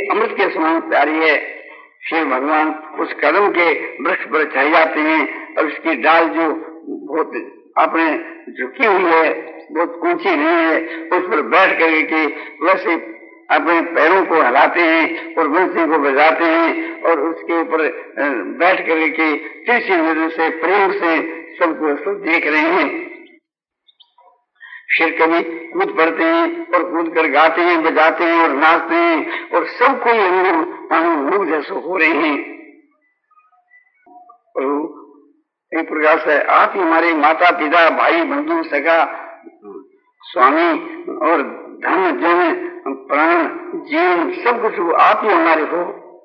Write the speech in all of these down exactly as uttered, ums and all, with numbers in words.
अमृत के समान प्यारी है। फिर भगवान उस कदम के वृक्ष पर चढ़ जाते हैं और उसकी डाल जो बहुत अपने झुकी हुई है, बहुत ऊंची नहीं है, उस पर बैठ कर के वैसे अपने पैरों को हिलाते हैं और बंसी को बजाते हैं और उसके ऊपर बैठ कर के तिरछी नजर से प्रेम से सबको सब देख रहे हैं। फिर कभी कूद पड़ते हैं और कूद कर गाते हैं, बजाते हैं और नाचते हैं और सब कोई अनुभव जैसे हो रहे हैं। एक प्रकार से आप ही हमारे माता पिता, भाई बंधु, सगा, स्वामी और धन, जन, प्राण, जीवन सब कुछ आप ही हमारे हो।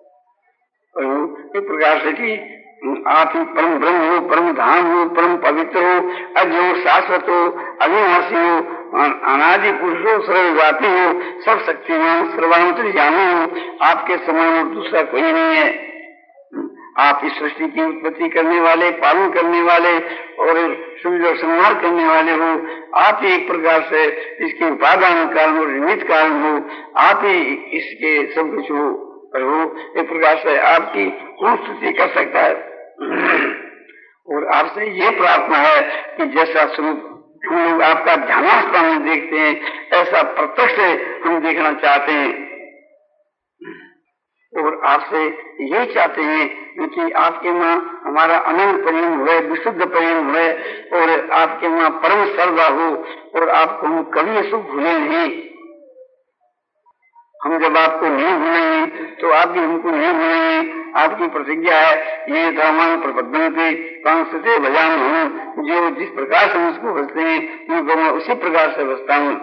एक प्रकार से कि आप ही परम ब्रह्म हो, परम धाम हो, परम पवित्र हो, अज हो, शाश्वत हो, अविनाशी हो, अनादि पुरुष हो, सर्वव्यापी हो, सब शक्तिमान, सर्वांतर्यामी हो। आपके समान और दूसरा कोई नहीं है। आप इस सृष्टि की उत्पत्ति करने वाले, पालन करने वाले और सुविधा संहार करने वाले हो। आप ही एक प्रकार से इसके उपादान कारण और निमित्त कारण हो। आप ही इसके सब कुछ हो। हो एक प्रकार से आपकी कौन स्तुति कर सकता है। और आपसे ये प्रार्थना है कि जैसा स्वरूप हम लोग आपका ध्यानास्था में देखते हैं, ऐसा प्रत्यक्ष हम देखना चाहते हैं। और आपसे ये चाहते हैं कि आपके वहाँ हमारा अनंत प्रेम हुए, विशुद्ध प्रेम हुए और आपके वहाँ परम श्रद्धा हो और आपको हम कभी सुख भूले नहीं। हम जब आपको नहीं भूलेंगे तो आप भी हमको नहीं भूलेंगे। आपकी प्रतिज्ञा है, ये धर्मान प्रबंधन के कांसते भजान हूँ, जो जिस प्रकार से उसको बसते हैं मैं उसी प्रकार से बसता हूँ।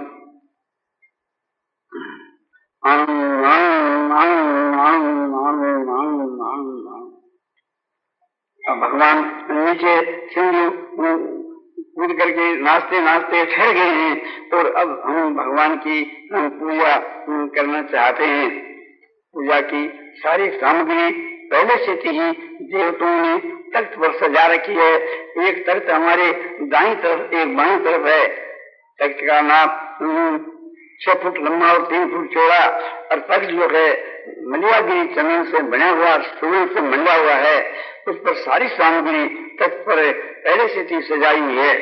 भगवान नीचे सिंधु कूद करके नाचते नाचते ठहर गए हैं और अब हम भगवान की पूजा करना चाहते हैं। पूजा की सारी सामग्री पहले से ही देवताओं ने तख्त पर सजा रखी है। एक तख्त हमारे दाईं तरफ, एक बाईं तरफ है। तख्त का नाप छह फुट लंबा और तीन फुट चौड़ा और तख्त जो है मलियागिरी चंदन से बना हुआ, सुवर्ण से मंडा हुआ है। उस पर सारी सामग्री तख्त पर पहले से ही सजाई हुई है।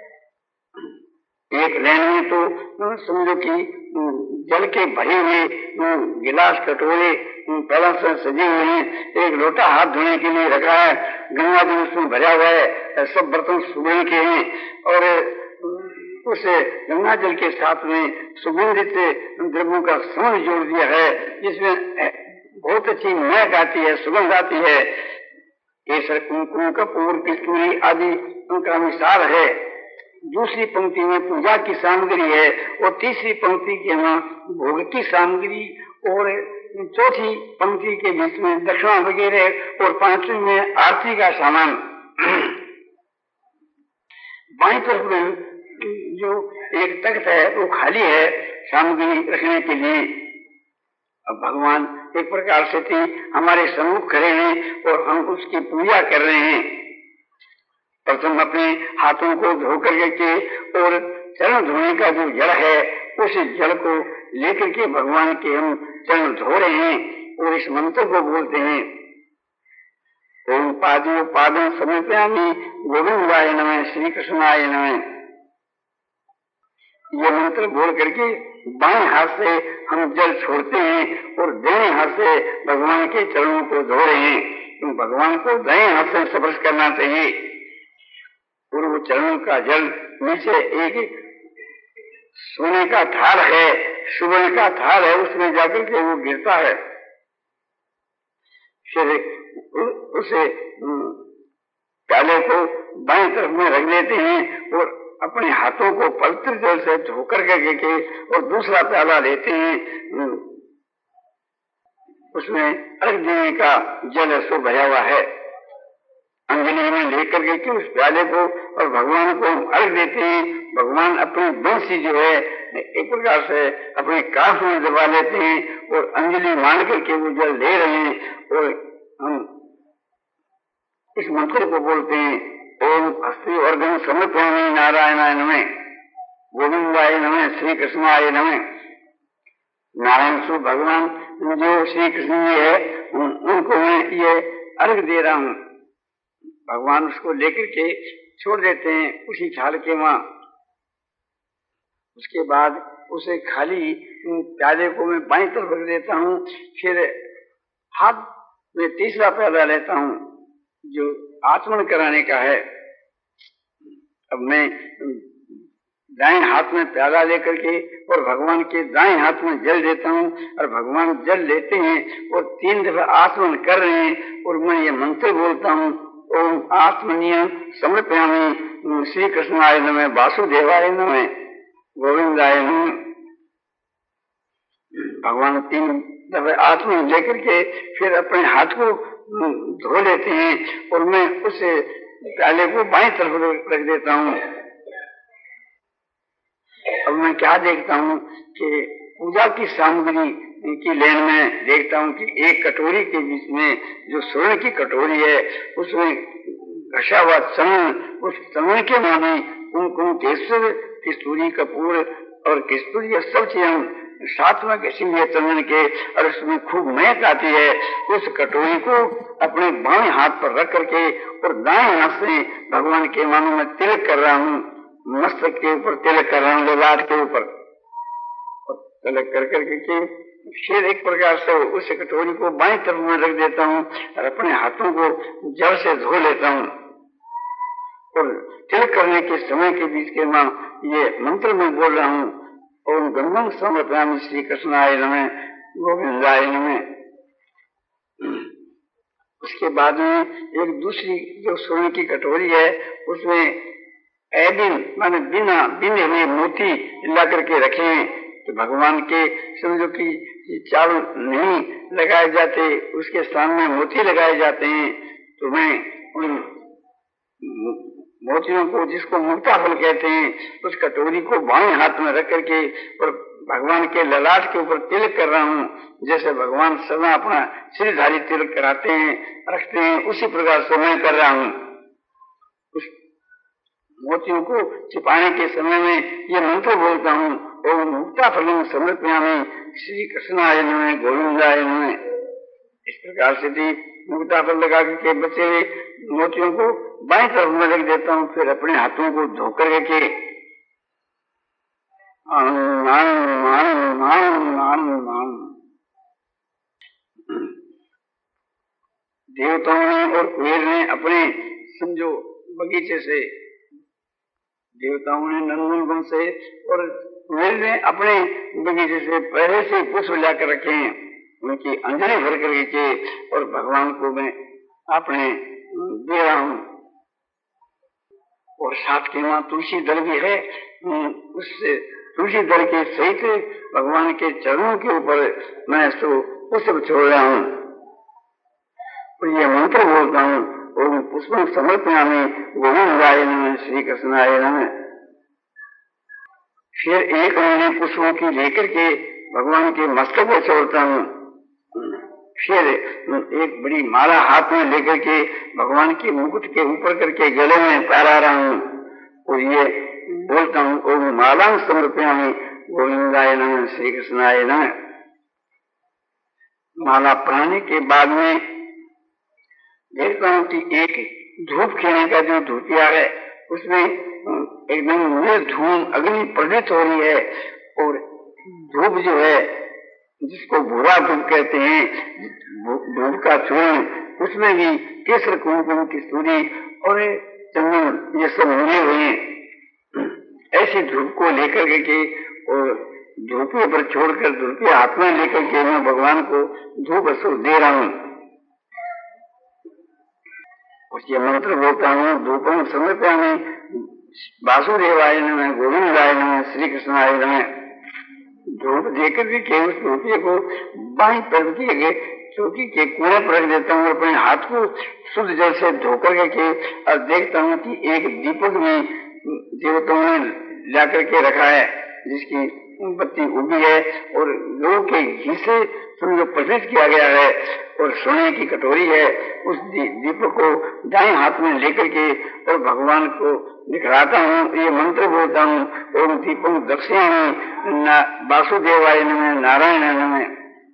एक लेन में तो समझो कि जल के भरे हुए गिलास, कटोरे पहला से सजे हुए हैं। एक लोटा हाथ धोने के लिए रखा है, गंगा जल उसमें भरा हुआ है। सब बर्तन सुगंध के हैं और उस गंगा जल के साथ में सुगंधित द्रव्यों का समूह जोड़ दिया है, जिसमें बहुत अच्छी महक आती है, सुगंध आती है। केसर, कुमकुम, कपूर, कस्तूरी आदि उनका मिसाल है। दूसरी पंक्ति में पूजा की सामग्री है और तीसरी पंक्ति के वहाँ भोग की सामग्री और चौथी पंक्ति के बीच में दक्षिणा वगैरह और पांचवी में आरती का सामान। बाईं तरफ में जो एक तख्त है वो खाली है सामग्री रखने के लिए। अब भगवान एक प्रकार से थी हमारे सम्मुख खड़े हैं और हम उसकी पूजा कर रहे हैं। प्रथम अपने हाथों को धो कर के और चरण धोने का जो जल है उस जल को लेकर के भगवान के हम चरण धो रहे हैं और इस मंत्र को बोलते हैं, ओम पादो पादम समर्पयामि गोविंदाय नमः, श्री कृष्णाय नमः। ये मंत्र बोल करके बाएं हाथ से हम जल छोड़ते हैं और दाएं हाथ से भगवान के चरणों को धो रहे हैं। तो भगवान को दाएं हाथ से स्पर्श करना चाहिए और वो चरणों का जल नीचे एक सोने का थाल है, सुवर्ण का थाल है, उसमें जाकर के वो गिरता है। फिर उसे प्याले को बाएं तरफ में रख देते हैं और अपने हाथों को पवित्र जल से धोकर के और दूसरा प्याला लेते हैं। उसमें अर्घ देने का जल सो भरा हुआ है। अंजलि में लेकर के उस प्याले को और भगवान को अर्घ देते हैं। भगवान अपनी बंसी जो है एक प्रकार से अपने काफ में दबा लेते हैं और अंजलि मान करके वो जल ले रहे हैं और हम इस मंत्र को बोलते हैं, ओम हस्ति अर्घं समर्पयामि नारायणाय नमः, गोविंदाय नमः, श्री कृष्णाय नमः। नारायण स्वरूप भगवान जो श्री कृष्ण जी है उन, उनको मैं ये अर्घ दे रहा हूँ। भगवान उसको लेकर के छोड़ देते हैं उसी छाल के वहां। उसके बाद उसे खाली प्याले को मैं बाईं तरफ रख देता हूँ। फिर हाथ में तीसरा प्याला लेता हूँ जो आचमन कराने का है। अब मैं दाएं हाथ में प्याला लेकर के और भगवान के दाएं हाथ में जल देता हूँ और भगवान जल लेते हैं और तीन दफा आचमन कर रहे हैं और मैं ये मंत्र बोलता हूँ, ओम आत्मनीय समर्पयामि श्री कृष्णाय नमः, वासुदेवाय नमः, गोविंदाय नमः। भगवान तीन दफे आत्मन लेकर के फिर अपने हाथ को धो लेते हैं और मैं उस प्याले को बाईं तरफ रख देता हूँ। अब मैं क्या देखता हूँ कि पूजा की सामग्री की लेन में देखता हूँ कि एक कटोरी के बीच में जो स्वर्ण की कटोरी है उसमें घसा हुआ चंदन, उस चंदन के माने कुमकुम, केसर, कस्तूरी, कपूर और कस्तूरी सब चीजें साथ में घसी हुई चंदन के और उसमें खूब महक आती है। उस कटोरी को अपने बाएं हाथ पर रख करके और दाएं हाथ से भगवान के मानो में तिलक कर रहा हूँ। मस्तक के ऊपर तिलक कर रहा हूँ, ललाट के ऊपर तिलक कर करके फिर एक प्रकार से उस कटोरी को बाएं तरफ में रख देता हूँ और अपने हाथों को जल से धो लेता हूँ। और तिलक करने के समय के बीच के मां ये मंत्र में बोल रहा हूँ, ओम गंगम समर्पयामि श्री कृष्णाय नमः, गोविंदाय नमः। उसके बाद में एक दूसरी जो सोने की कटोरी है उसमें एबिन माने बिना बिने हुए मोती ला करके रखे हैं। तो भगवान के समझो कि चावल नहीं लगाए जाते, उसके स्थान में मोती लगाए जाते हैं। तो मैं उन मोतियों को, जिसको मुक्ता फल कहते हैं, उस कटोरी को बाएं हाथ में रख करके और भगवान के ललाट के ऊपर तिलक कर रहा हूँ। जैसे भगवान सदा अपना श्रीधारी तिलक कराते हैं, रखते हैं, उसी प्रकार से मैं कर रहा हूँ। उस मोतियों को छिपाने के समय में ये मंत्र बोलता हूँ, ओम मुक्ता फलम समर्पयामि श्री कृष्णाय नमः, गोविंदाय नमः। इस प्रकार से भी मुक्ता फल लगा के बचे हुए मोतियों को बाएं तरफ में रख देता हूँ। फिर अपने हाथों को धोकर के आम आम आम आम आम आम देवताओं ने और कुबेर ने अपने समझो बगीचे से, देवताओं ने नंदन वन से और कुबेर ने अपने बगीचे से पहले से पुष्प लाकर रखे हैं, उनकी अंजलि भर कर के और भगवान को मैं अपने दे रहा हूँ। और साथ के वहां तुलसी दल भी है, उस तुलसी दल के सहित भगवान के चरणों के ऊपर मैं इसको पुष्प छोड़ रहा हूँ और ये मंत्र बोलता हूँ, ओम पुष्पम समर्पयामि गोविंदाय नमः, श्री कृष्णाय नमः। फिर एक महीने पुष्पों की लेकर के भगवान के मस्तक पर छोड़ता हूँ। फिर एक बड़ी माला हाथ में लेकर के भगवान के मुकुट के ऊपर करके गले में पहरा रहा हूँ और ये बोलता हूँ, ओम माला समर्पयामि गोविंदाय नमः, श्री कृष्णाय नमः। माला पहनने के बाद में देखता हूँ कि एक धूप खिलने का जो धूपिया है उसमें एकदम धूम अग्नि प्रज्वलित हो रही है और धूप जो है जिसको भूरा धूप कहते हैं, धूप का चूर्ण, उसमें भी केसर, कुमकुम, कस्तूरी और चंदन ये सब मिले हुए हैं। ऐसी धूप को लेकर के और धूपे पर छोड़कर धूपे हाथ में लेकर के मैं भगवान को धूप असुर दे रहा हूँ। उसके मंत्र बोलता हूँ, धूपम समर्पयामि वासुदेवाय नमः, गोविंदाय नमः, श्री कृष्णाय नमः। धूप देकर के उस धूपे को बाईं तरफ के चौकी के कोने पर रख देता हूँ। अपने हाथ को शुद्ध जल से धोकर के और देखता हूँ कि एक दीपक भी देवताओं ने ला करके रखा है, जिसकी बत्ती उगी है और लोगों के घी से समझो प्रज्वलित किया गया है और सोने की कटोरी है, उस दीपक को दाएं हाथ में लेकर के और भगवान को दिखलाता हूँ, ये मंत्र बोलता हूँ, ओम दीपम दक्षिणामि वासुदेवाय नमः नारायण नमः।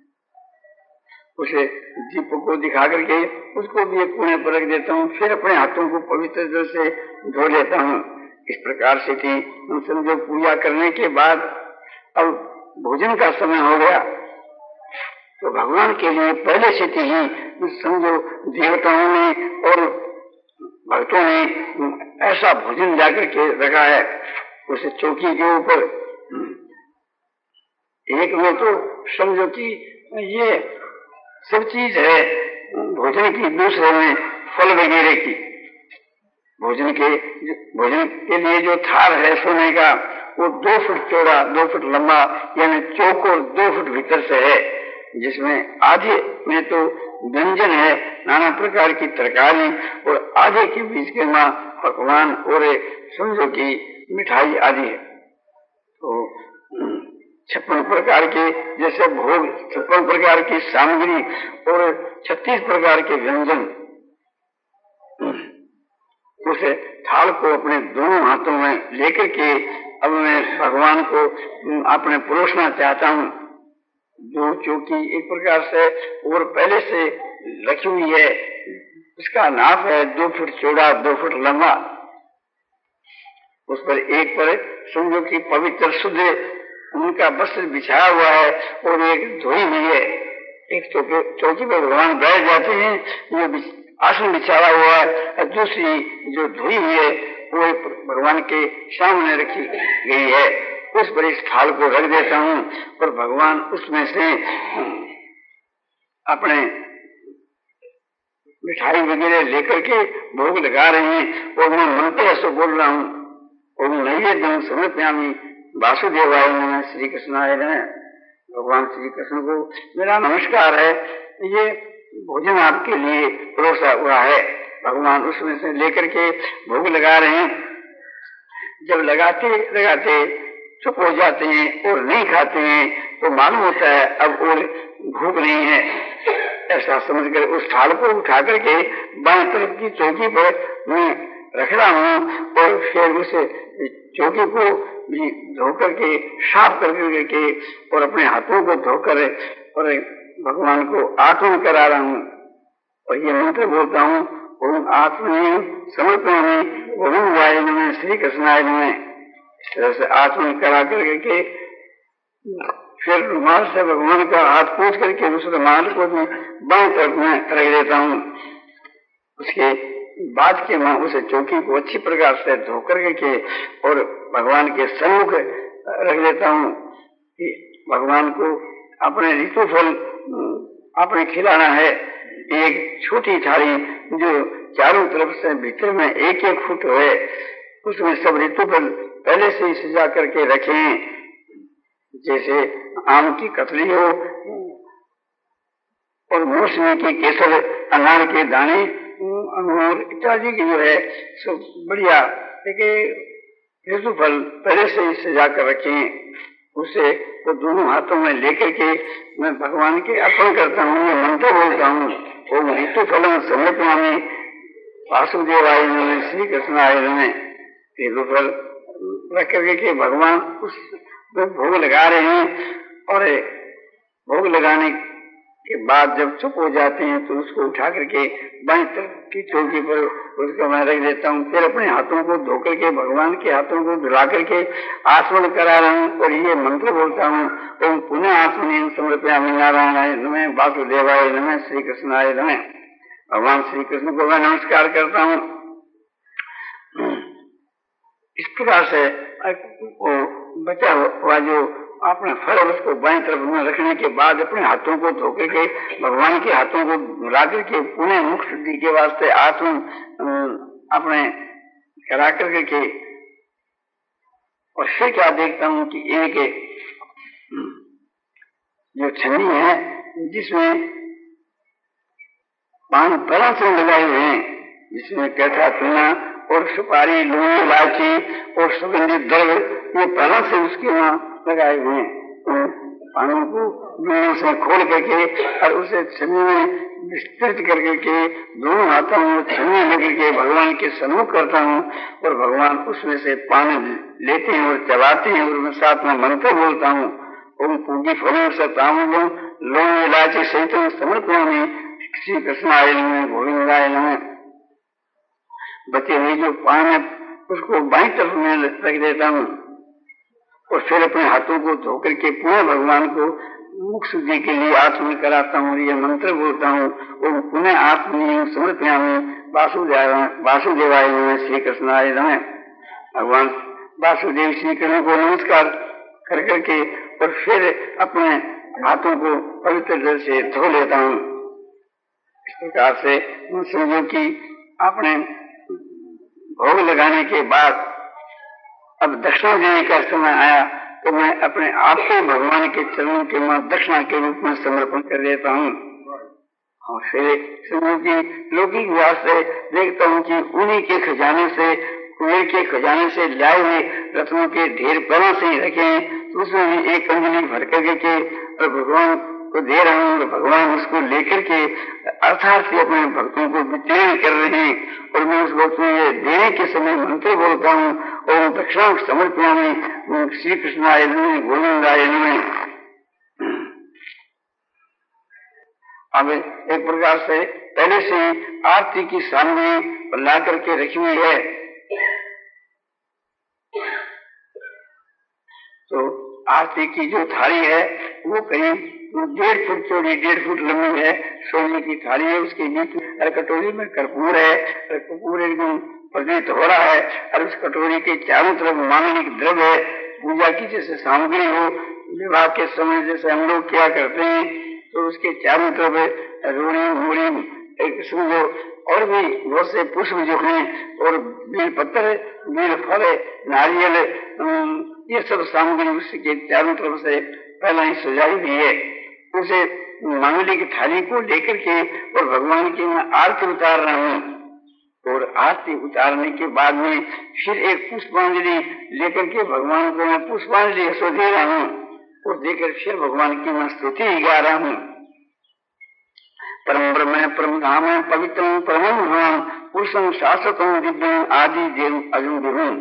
उसे दीपक को दिखा करके उसको भी एक कोने पर रख देता हूँ, फिर अपने हाथों को पवित्र जल से धो लेता हूँ। इस प्रकार से थी हम समझो पूजा करने के बाद अब भोजन का समय हो गया, तो भगवान के लिए पहले से थी ही समझो देवताओं ने और भक्तों ने ऐसा भोजन जाकर के रखा है उसे चौकी के ऊपर। एक में तो समझो कि ये सब चीज है भोजन की, दूसरे में फल वगैरह की। भोजन के भोजन के लिए जो थाल है सोने का वो दो फुट चौड़ा दो फुट लंबा यानी चौकोर दो फुट भीतर से है, जिसमें आधे में तो व्यंजन है नाना प्रकार की तरकारी और आधे के बीच के माँ पकवान और समझो की मिठाई आदि है। तो छप्पन प्रकार के जैसे भोग, छप्पन प्रकार की सामग्री और छत्तीस प्रकार के व्यंजन। उस थाल को अपने दोनों हाथों में लेकर के अब मैं भगवान को अपने परोसना चाहता हूँ। दो चौकी एक प्रकार से और पहले से रखी हुई है, उसका नाप है दो फुट चौड़ा दो फुट लंबा। उस पर एक पर समझो कि पवित्र शुद्ध उनका वस्त्र बिछाया हुआ है और एक धोई हुई है। एक चौकी पर भगवान बैठ जाते हैं, जो आसन बिछाया हुआ है, दूसरी जो धोई हुई है वो भगवान के सामने रखी गई है। उस पर इस थाल को रख देता हूँ और भगवान उसमें से अपने मिठाई वगैरह लेकर के भोग लगा रहे हैं और मैं मंत्र ऐसे बोल रहा हूँ, और नैवेद्यं समर्पयामि वासुदेवाय नमः श्री कृष्णाय नमः। भगवान श्री कृष्ण को मेरा नमस्कार है, ये भोजन आपके लिए परोसा हुआ है। भगवान उसमें से लेकर के भोग लगा रहे हैं। जब लगाते लगाते चुप हो जाते हैं और नहीं खाते हैं तो मालूम होता है अब और भूख नहीं है। ऐसा समझकर उस थाल को उठा करके बाएं तरफ की चौकी पर मैं रख रहा हूँ और फिर उसे चौकी को भी धो करके साफ कर करके और अपने हाथों को धोकर और भगवान को आत्मन करा रहा हूँ और ये मंत्र बोलता हूँ, ओम आत्मनि समर्पयामि गोविंदाय नमः श्री कृष्णाय नमः। इस तरह से आत्मन करा करके फिर रुमाल से भगवान का हाथ पूछ करके उस रुमाल को भी बाएं तरफ में रख देता हूँ। उसके बाद के मैं उसे चौकी को अच्छी प्रकार से धो करके और भगवान के सम्मुख रख देता हूँ कि भगवान को अपने ऋतु फल आपने खिलाना है। एक छोटी थाली जो चारों तरफ से भीतर में एक एक फुट है, उसमें सब ऋतु फल पहले से ही सजा करके रखें, जैसे आम की कतली हो और मौसमी के केसर, अनार के दाने, अंगूर इत्यादि की जो है सब बढ़िया ऋतु फल पहले से ही सजा कर रखें। उसे वो दोनों हाथों में लेकर के मैं भगवान के अर्पण करता हूँ, मैं मंत्र बोलता हूँ, ओम ऋतु फलम समर्पयामि वासुदेवाय नमः श्री कृष्णाय नमः। ऋतु फल रख करके के भगवान उस भोग लगा रहे हैं और भोग लगाने के बाद जब चुप हो जाते हैं तो उसको उठा करके बाएं तरफ की चौकी पर उसको मैं रख देता हूँ। फिर अपने हाथों को धो करके भगवान के हाथों को धुला करके आचमन करा रहा हूँ और ये मंत्र बोलता हूँ, ओम पुनः आत्मनि समर्पयामि नारायणाय नमः वासुदेवाय नमः श्री कृष्णाय नमः। भगवान श्री कृष्ण को मैं नमस्कार करता हूँ। इस प्रकार से बचा हुआ जो अपने फल उसको बाएं तरफ में रखने के बाद अपने हाथों को धो करके भगवान के हाथों को धुला करके पुनः मुख शुद्धि के वास्ते आत्म अपने करा करके और फिर क्या देखता हूँ कि एक जो छन्नी है जिसमें पान तरह से लगाए हुए हैं, जिसमें कैथा चूना और सुपारी, लौंग, इलायची और सुगंधित द्रव्य ये पहला से उसके वहाँ लगाए हुए हैं, पानों को दोनों से खोल करके और उसे छन्नी में विस्तृत करके के दोनों हाथों में छन्नी लेकर के भगवान के सम्मुख करता हूँ और भगवान उसमें से पानी लेते हैं और चबाते हैं और मैं साथ में मंत्र बोलता हूँ, ओम पूगी फलों से तामुलों लोग इलायची सहित समर्पयामि श्री कृष्ण आय नमः गोविंद आय नमः। बचे हुए जो पान है उसको बाईं तरफ में रख देता हूँ और फिर अपने हाथों को धोकर के पुनः भगवान को मुख शुद्धि के लिए आत्मन कराता हूँ, ये मंत्र बोलता हूँ और पुनः आत्मनियम समर्पयामि वासुदेव वासुदेवाय नमः श्री कृष्णाय नमः। भगवान वासुदेव श्री कृष्ण को नमस्कार कर करके और फिर अपने हाथों को पवित्र जल से धो लेता हूँ। इस प्रकार से समझो कि आपने भोग लगाने के बाद अब दक्षिणा देने का समय आया तो मैं अपने आप को भगवान के चरणों के मां दक्षिणा के रूप में समर्पण कर देता हूँ। और फिर समझो कि लौकिक व्यास से देखता हूँ कि उन्हीं के खजाने से कुएं के खजाने से लाए हुए रत्नों के ढेर परों से ही रखे हैं, तो उसमें भी एक अंजलि भर करके और भगवान को दे रहा हूँ और भगवान उसको लेकर के अर्थात से अपने भक्तों को वितरण कर रहे हैं और मैं उस वक्त में देने के समय मंत्र बोलता हूँ और दक्षिणा समर्पयामि श्री कृष्णाय नमः गोविंदाय नमः। अब एक प्रकार से पहले से ही आरती की सामने ला करके रखी हुई है, तो आरती की जो थाली है वो करीब डेढ़ फुट चौड़ी डेढ़ फुट लंबी है, सोने की थाली है, उसके बीच में कटोरी में कर्पूर है, कर्पूर एकदम प्रज्वलित हो रहा है और उस कटोरी के चारों तरफ मांगलिक द्रव्य है, पूजा की जैसे सामग्री हो, विवाह के समय जैसे हम लोग क्या करते हैं तो उसके चारों तरफ रोड़ी मोड़ी एक समझो और भी बहुत से पुष्प जो हैं और बेल पत्थर बेल फल नारियल ये सब सामग्री उसके चारों तरफ से पहला ही सजाई हुई है। उसे मांगलिक थाली को लेकर के और भगवान की मैं आरती उतार रहा हूँ और आरती उतारने के बाद में फिर एक पुष्पांजलि लेकर के भगवान को मैं पुष्पांजलि ऐसा दे रहा हूँ और देकर फिर भगवान की मैं स्तुति गा रहा हूँ। परम ब्रह्म परम धाम पवित्रम परम भगवान पुरुषम शाश्वतम दिव्यम आदि देव अजुन विभुम।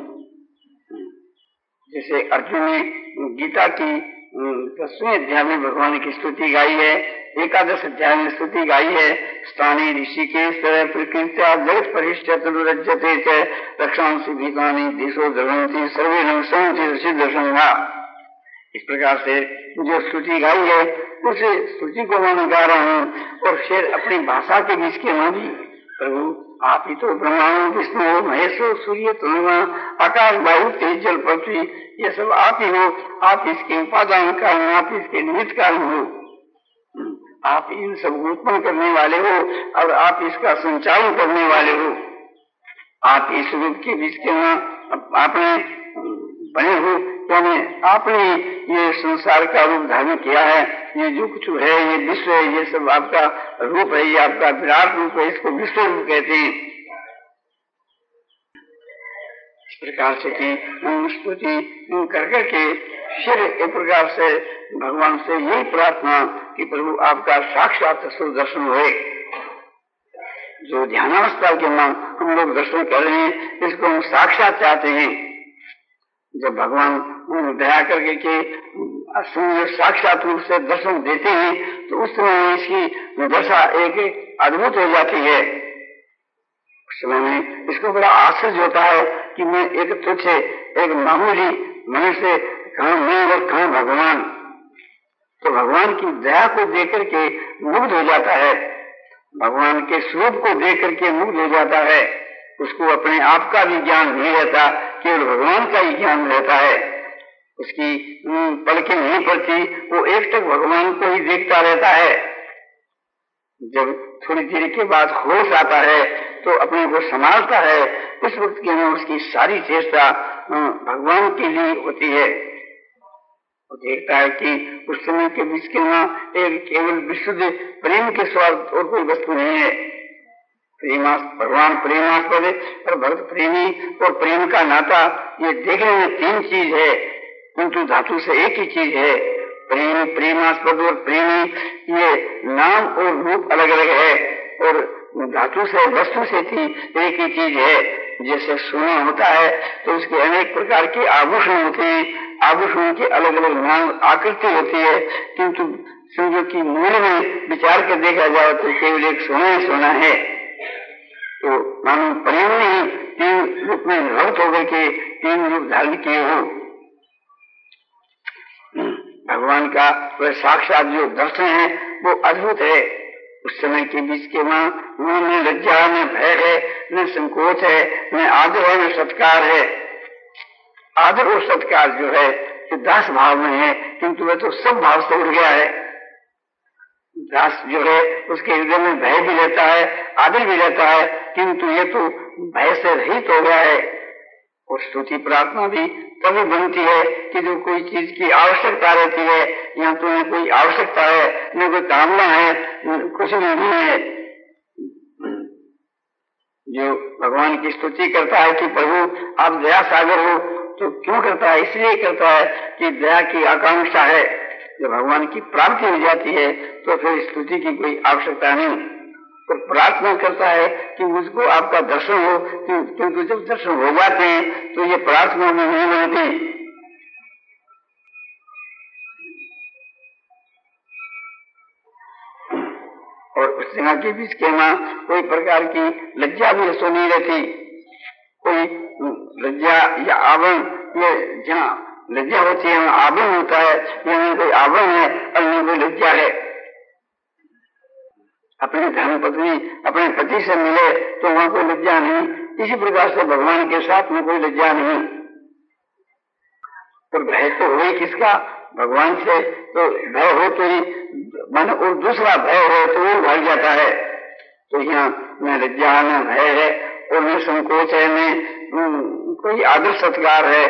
जैसे अर्जुन ने गीता की दसवें अध्याय में भगवान की स्तुति गाई है, एकादश अध्याय में स्तुति गाई है, स्थानी ऋषिकेश प्रकृत्या जगत परिष्ठते रक्षांसी भीतानी देशो द्रवंती सर्वे नमसंति सिद्ध संघा। इस प्रकार से जो स्तुति गाई है उस स्तुति को मैं गा रहा हूँ और फिर अपनी भाषा के बीच के मां भी प्रभु आप ही तो ब्रह्मा विष्णु महेशो सूर्य तुलना आकाश वायु तेज जल पृथ्वी ये सब आप ही हो, आप इसके उपादान कारण आप इसके निमित्त कारण हो, आप इन सब उत्पन्न करने वाले हो और आप इसका संचालन करने वाले हो, आप इस रूप के बीच के मां आपने बने हो, यानी आपने ये संसार का रूप धारण किया है, ये जो कुछ है ये विश्व है, ये सब आपका रूप है, ये आपका विराट रूप है, इसको विश्व रूप कहते हैं। इस प्रकार से कि स्तुति कर करके फिर एक प्रकार से भगवान से यही प्रार्थना कि प्रभु आपका साक्षात सुदर्शन हुए। जो ध्यानावस्था के मां हम लोग दर्शन कर रहे हैं इसको हम साक्षात चाहते हैं। जब भगवान दया करके के साक्षात रूप से दर्शन देते हैं तो उस समय इसकी दशा एक अद्भुत हो जाती है। उस समय में इसको बड़ा आश्चर्य होता है कि मैं एक तुच्छ एक मामूली मनुष्य कहाँ मैं और कहाँ भगवान। तो भगवान की दया को देख करके मुग्ध हो जाता है, भगवान के स्वरूप को देख करके मुग्ध हो जाता है। उसको अपने आप का भी ज्ञान नहीं रहता, केवल भगवान का ही ज्ञान रहता है। उसकी पलकें नहीं पड़ती, वो एक तक भगवान को ही देखता रहता है। जब थोड़ी देर के बाद होश आता है तो अपने को संभालता है, उस वक्त के में उसकी सारी चेष्टा भगवान के लिए होती है। वो देखता है कि उस समय के बीच के में एक केवल विशुद्ध प्रेम के स्वार्थ और कोई वस्तु नहीं है। प्रेमा भगवान प्रेमास्पद और भक्त प्रेमी और प्रेम का नाता, ये देखने में तीन चीज है। किंतु धातु से एक ही चीज है। प्रेम, प्रेमास्पद और प्रेमी, ये नाम और रूप अलग अलग है, और धातु से, वस्तु से थी एक ही चीज है। जैसे सोना होता है तो उसके अनेक प्रकार के आभूषण होते हैं, आभूषणों के अलग अलग नाम, आकृति होती है, किंतु समझो कि मूल में विचार कर देखा जाए तो केवल एक सोना ही सोना है। तो मानो प्रेम ने तीन रूप में विभक्त होकर के तीन रूप धारण किए हो। भगवान का वह साक्षात जो दर्शन है वो अद्भुत है। उस समय के बीच के मां न लज्जा, न भय है, न संकोच है, न आदर है, न सत्कार है। आदर और सत्कार जो है कि दास भाव में है, किंतु वह तो सब भाव से उड़ गया है। दास जो है उसके हृदय में भय भी रहता है, आदर भी रहता है, किंतु ये तो भय से रहित हो गया है। और स्तुति प्रार्थना भी तभी बनती है कि जो कोई चीज की आवश्यकता रहती है, या तो न कोई आवश्यकता है, न कोई कामना है, कुछ नहीं है। जो भगवान की स्तुति करता है कि प्रभु आप दया सागर हो, तो क्यों करता है? इसलिए करता है कि दया की आकांक्षा है। जब भगवान की प्राप्ति हो जाती है तो फिर स्तुति की कोई आवश्यकता नहीं। तो प्रार्थना करता है कि मुझको आपका दर्शन हो, क्योंकि जब दर्शन हो जाते हैं तो ये प्रार्थना में नहीं बनती। और उस जगह के बीच के मां कोई प्रकार की लज्जा भी ऐसो नहीं रहती। कोई लज्जा या आवरण, ये जहाँ लज्जा होती है वहाँ आवरण होता है, यहाँ कोई आवरण है और न कोई लज्जा है। अपने धर्म पत्नी अपने पति से मिले तो वहाँ कोई लज्जा नहीं, इसी प्रकार से भगवान के साथ में कोई लज्जा नहीं। और भय तो हो ही किसका? भगवान से तो भय हो तो ही मन, और दूसरा भय हो तो वो भाग जाता है। तो यहाँ न लज्जा, न भय है, और न संकोच है, न कोई आदर सत्कार है।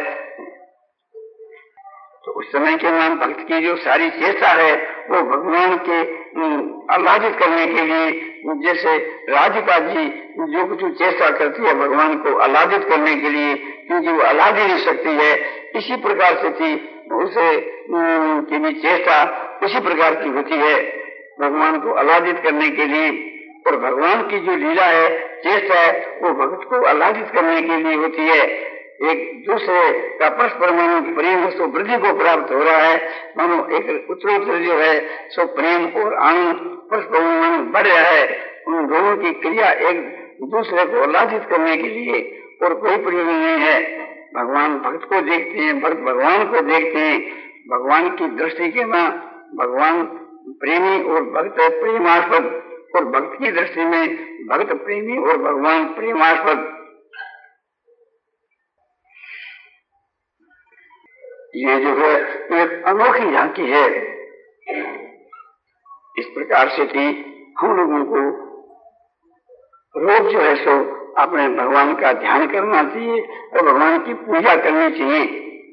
तो उस समय के नाम भक्त की जो सारी चेष्टा है वो भगवान के आह्लादित करने के लिए, जैसे राधिका जी जो कुछ चेष्टा करती है भगवान को आह्लादित करने के लिए, क्योंकि वो आह्लादित ही शक्ति है, इसी प्रकार से थी उसे की भी चेष्टा उसी प्रकार की होती है भगवान को आह्लादित करने के लिए। और भगवान की जो लीला है, चेष्टा है, वो भक्त को आह्लादित करने के लिए होती है। एक दूसरे का परस्पर मानो प्रेम सो वृद्धि को प्राप्त हो रहा है, मानो एक उत्तरोत्तर जो है सो प्रेम और आनंद परस्पर मानो बढ़ रहा है। उन दोनों की क्रिया एक दूसरे को आह्लादित करने के लिए, और कोई प्रयोजन नहीं है। भगवान भक्त को देखते हैं, भक्त भगवान को देखते हैं। भगवान की दृष्टि के मां भगवान प्रेमी और भक्त प्रेमास्पद, और भक्त की दृष्टि में भक्त प्रेमी और भगवान प्रेमास्पद। ये जो है एक अनोखी झांकी है। इस प्रकार से थी हम लोगों को रोज जो है सो अपने भगवान का ध्यान करना चाहिए और भगवान की पूजा करनी चाहिए।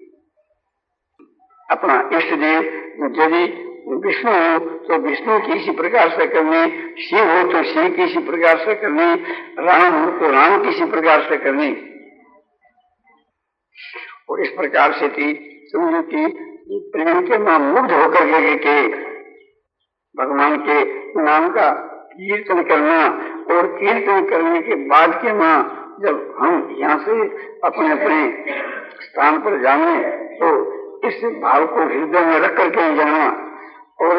अपना इष्ट देव यदि विष्णु हो तो विष्णु की इसी प्रकार से करनी, शिव हो तो शिव की इसी प्रकार से करनी, राम हो तो राम की इसी प्रकार से करनी। और इस प्रकार से थी समझो कि प्रेम के नाम मुग्ध होकर के, के भगवान के नाम का कीर्तन करना, और कीर्तन करने के बाद के मां जब हम यहाँ से अपने अपने स्थान पर जाने तो इस भाव को हृदय में रख करके जाना, और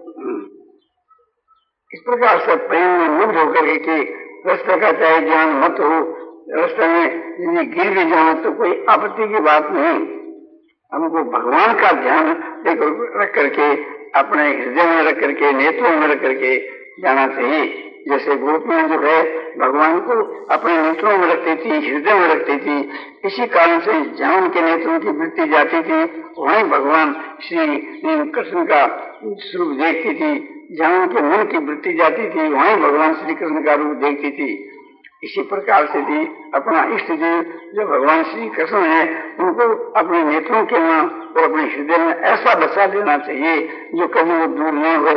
इस प्रकार से प्रेम में मुग्ध होकर के रास्ते का चाहे ज्ञान मत हो, रास्ते में यदि गिर भी जाए तो कोई आपत्ति की बात नहीं। हमको भगवान का ध्यान रख करके अपने हृदय में रख करके, नेत्रों में रख करके जाना चाहिए। जैसे गोपियां जो है भगवान को अपने नेत्रों में रखती थी, हृदय में रखती थी, इसी कारण से जहाँ उनके नेत्रों की वृत्ति जाती थी वहीं भगवान श्री कृष्ण का स्वरूप देखती थी। जहाँ उनके मन की वृत्ति जाती थी वहीं भगवान श्री कृष्ण का रूप देखती थी। इसी प्रकार से भी अपना इष्ट देव जो भगवान श्री कृष्ण है उनको अपने नेत्रों के नाम और अपने हृदय में ऐसा बसा देना चाहिए जो कभी वो दूर न हो।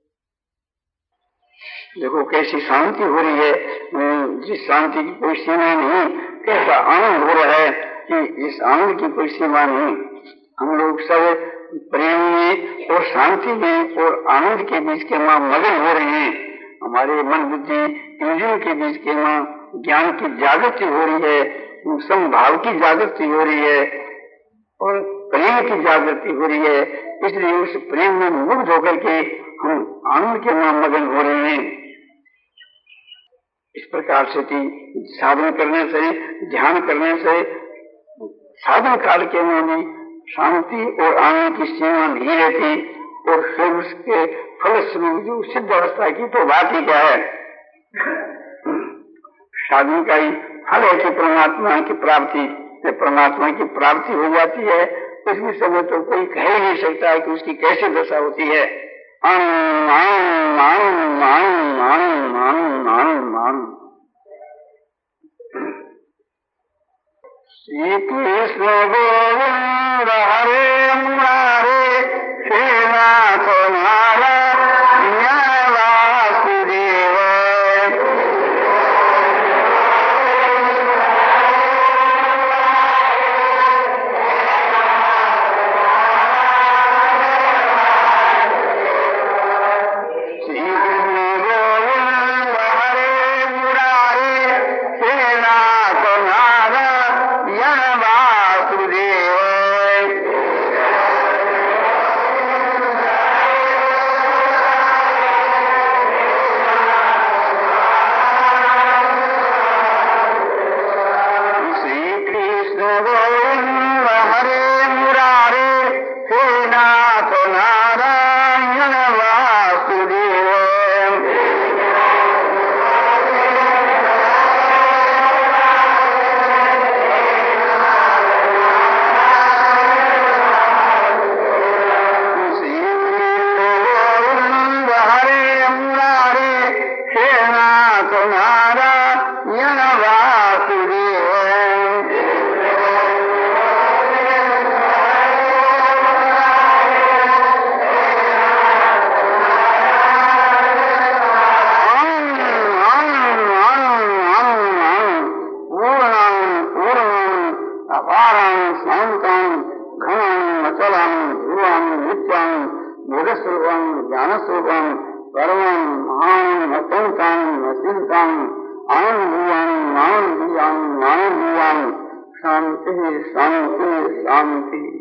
देखो कैसी शांति हो रही है, जिस शांति की कोई सीमा नहीं, कैसा आनंद हो रहा है कि इस आनंद की कोई सीमा नहीं। हम लोग सब प्रेम में और शांति में और आनंद के बीच के मां मगन हो रहे हैं। हमारे मन बुद्धि इंद्रियों के बीच के मां ज्ञान की जागृति हो रही है, समभाव की जागृति हो रही है और प्रेम की जागृति हो रही है। इसलिए उस प्रेम में मुग्ध होकर के हम आनंद के मां मगन हो रहे हैं। इस प्रकार से साधन करने से, ध्यान करने से साधन काल के में शांति और आनंद की सीमा नहीं रहती और फिर उसके फलस्वरूप जो सिद्ध अवस्था की तो बात ही क्या है। साधन का ही फल है कि परमात्मा की प्राप्ति, जब परमात्मा की प्राप्ति हो जाती है उसमें समय तो कोई कह ही नहीं सकता है कि उसकी कैसे दशा होती है। आनंद आनंद आनंद आनंद आनंद आनंद आनंद आनंद। श्री कृष्ण गोविंद हरे मुरारे श्री नाथ नारायण वासुदेव। श्री कृष्ण गोविंद हरे मुरारे श्री नाथ नारायण वासुदेव। श्री कृष्ण गोविंद हरे मुरारे हे नाथ नारायण वासुदेव। ज्ञानस्वरूपम परमं महान अत्यंतं अचिंतं आनंदीयं आनंदीयं आनंदीयं। शांति शांति शांति।